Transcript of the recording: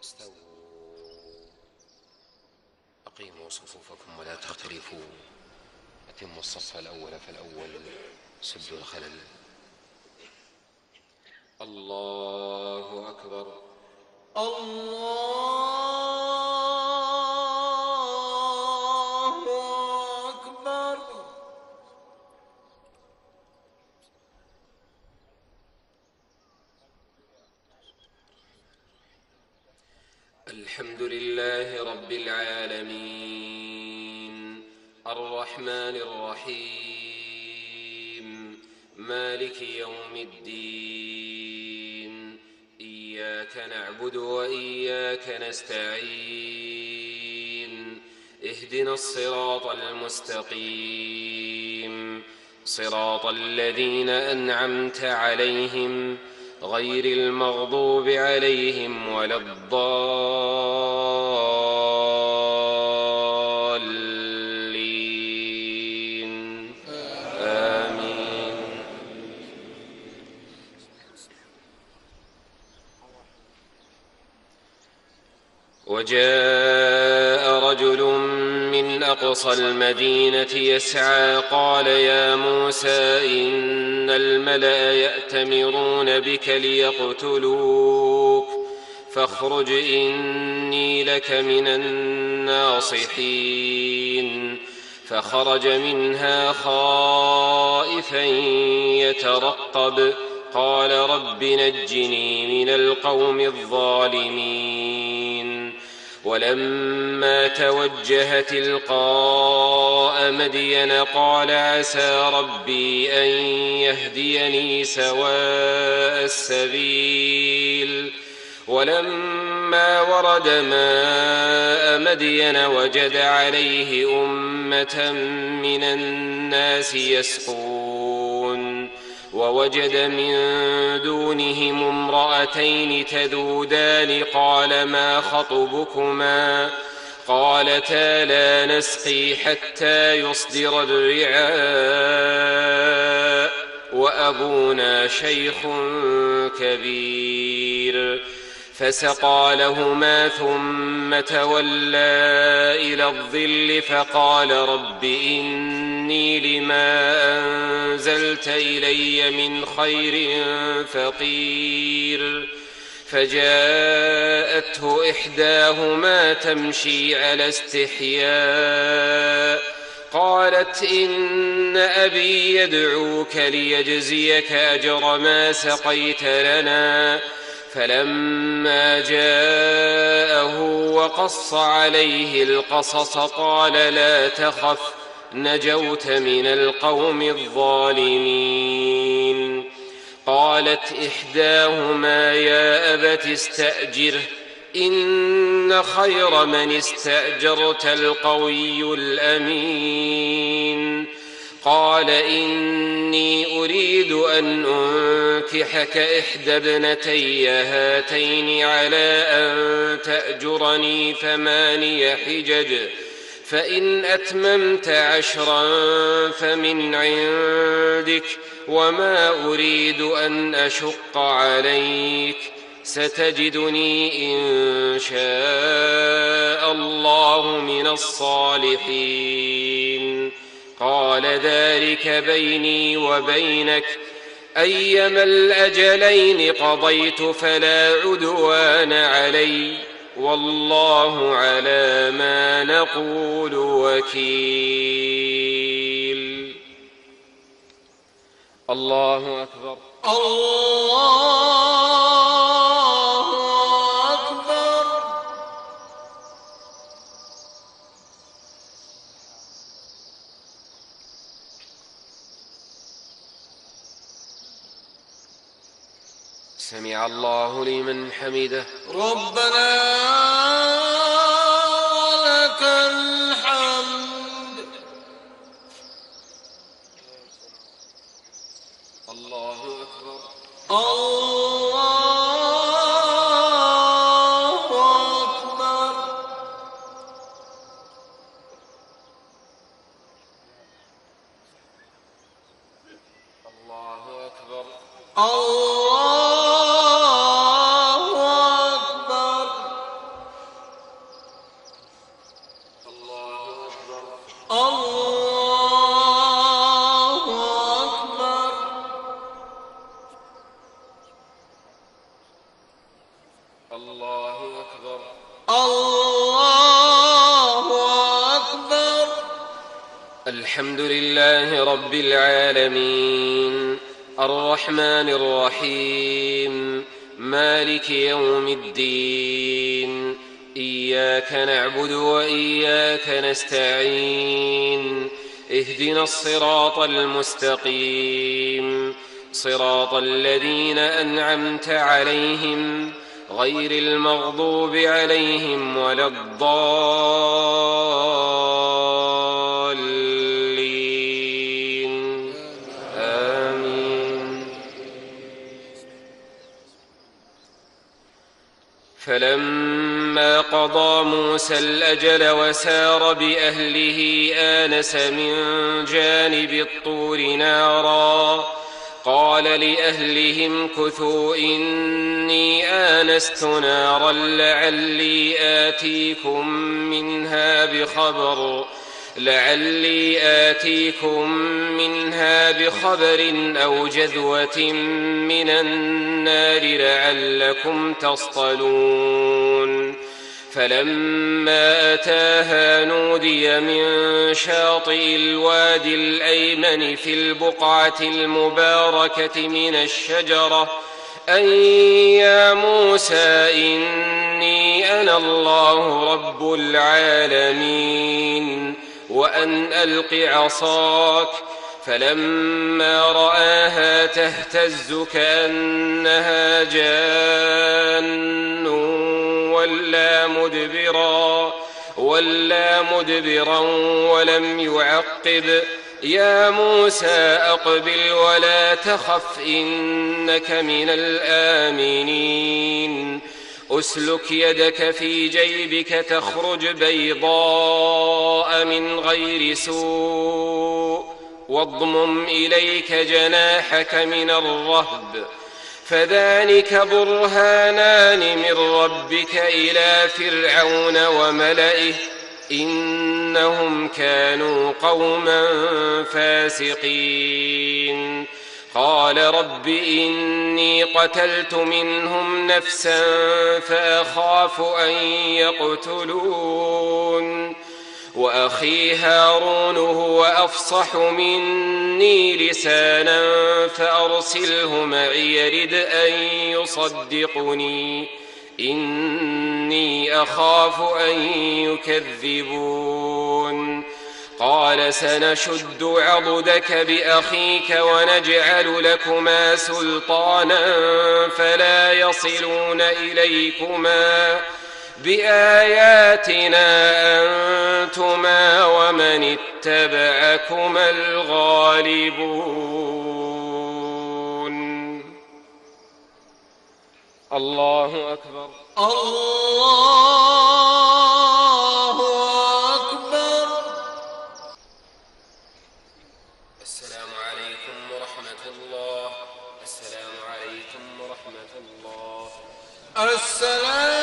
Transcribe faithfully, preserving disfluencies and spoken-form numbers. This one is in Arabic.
استووا أقيموا صفوفكم ولا تختلفوا، أتموا الصف الأول فالأول، سدوا الخلل. الله أكبر. الله أكبر. الحمد لله رب العالمين، الرحمن الرحيم، مالك يوم الدين، إياك نعبد وإياك نستعين، اهدنا الصراط المستقيم، صراط الذين أنعمت عليهم غير المغضوب عليهم ولا الضالين. آمين. وجاء رجل من أقصى المدينة يسعى قال يا موسى إن الملأ يأتمرون بك ليقتلوك فاخرج إني لك من الناصحين. فخرج منها خائفا يترقب قال رب نجني من القوم الظالمين. ولما توجه تلقاء مدين قال عسى ربي أن يهديني سواء السبيل. ولما ورد ماء مدين وجد عليه أمة من الناس يسقون ووجد من دونهم امرأتين تذودان قال ما خطبكما قالتا لا نسقي حتى يصدر الرعاء وأبونا شيخ كبير. فسقى لهما ثم تولى إلى الظل فقال رب إني لما أنزلت إلي من خير فقير. فجاءته إحداهما تمشي على استحياء قالت إن أبي يدعوك ليجزيك أجر ما سقيت لنا. فلما جاءه وقص عليه القصص قال لا تخف نجوت من القوم الظالمين. قالت إحداهما يا أبت استأجره إن خير من استأجرت القوي الأمين. قال إني أريد أن أنكحك إحدى ابنتي هاتين على أن تأجرني ثماني حجج فإن أتممت عشرا فمن عندك وما أريد أن أشق عليك ستجدني إن شاء الله من الصالحين. قال ذلك بيني وبينك أيما الأجلين قضيت فلا عدوان علي والله على ما نقول وكيل. الله أكبر. الله أكبر. سمع الله لمن حمده. ربنا لك الحمد. الله أكبر. الله أكبر. الله أكبر. الله أكبر. الله أكبر. الله أكبر. الحمد لله رب العالمين الرحمن الرحيم مالك يوم الدين. إياك نعبد وإياك نستعين. اهدنا الصراط المستقيم صراط الذين أنعمت عليهم غير المغضوب عليهم ولا الضالين. آمين. فلما قضى موسى الأجل وسار بأهله آنس من جانب الطور نارا قال لأهلهم كثوا إني آنست نارا لعلي آتيكم منها بخبر لعلي آتيكم منها بخبر أو جذوة من النار لعلكم تصطلون. فلما أتاها نودي من شاطئ الوادي الأيمن في البقعة المباركة من الشجرة أن يا موسى إني أنا الله رب العالمين وأن ألق عصاك. فلما رآها تهتز كأنها جان ولا مدبرا ولا مدبرا ولم يعقب. يا موسى أقبل ولا تخف إنك من الآمنين. أسلك يدك في جيبك تخرج بيضاء من غير سوء واضمم إليك جناحك من الرهب فذلك برهانان من ربك إلى فرعون وملئه إنهم كانوا قوما فاسقين. قال رب إني قتلت منهم نفسا فأخاف أن يقتلون وأخي هارون هو أفصح مني لسانا فأرسله معي يرد أن يصدقني إني أخاف أن يكذبون. قال سنشد عضدك بأخيك ونجعل لكما سلطانا فلا يصلون إليكما بآياتنا أنتما ومن اتبعكما الغالبون. الله أكبر. الله أكبر. السلام عليكم ورحمة الله. السلام عليكم ورحمة الله. السلام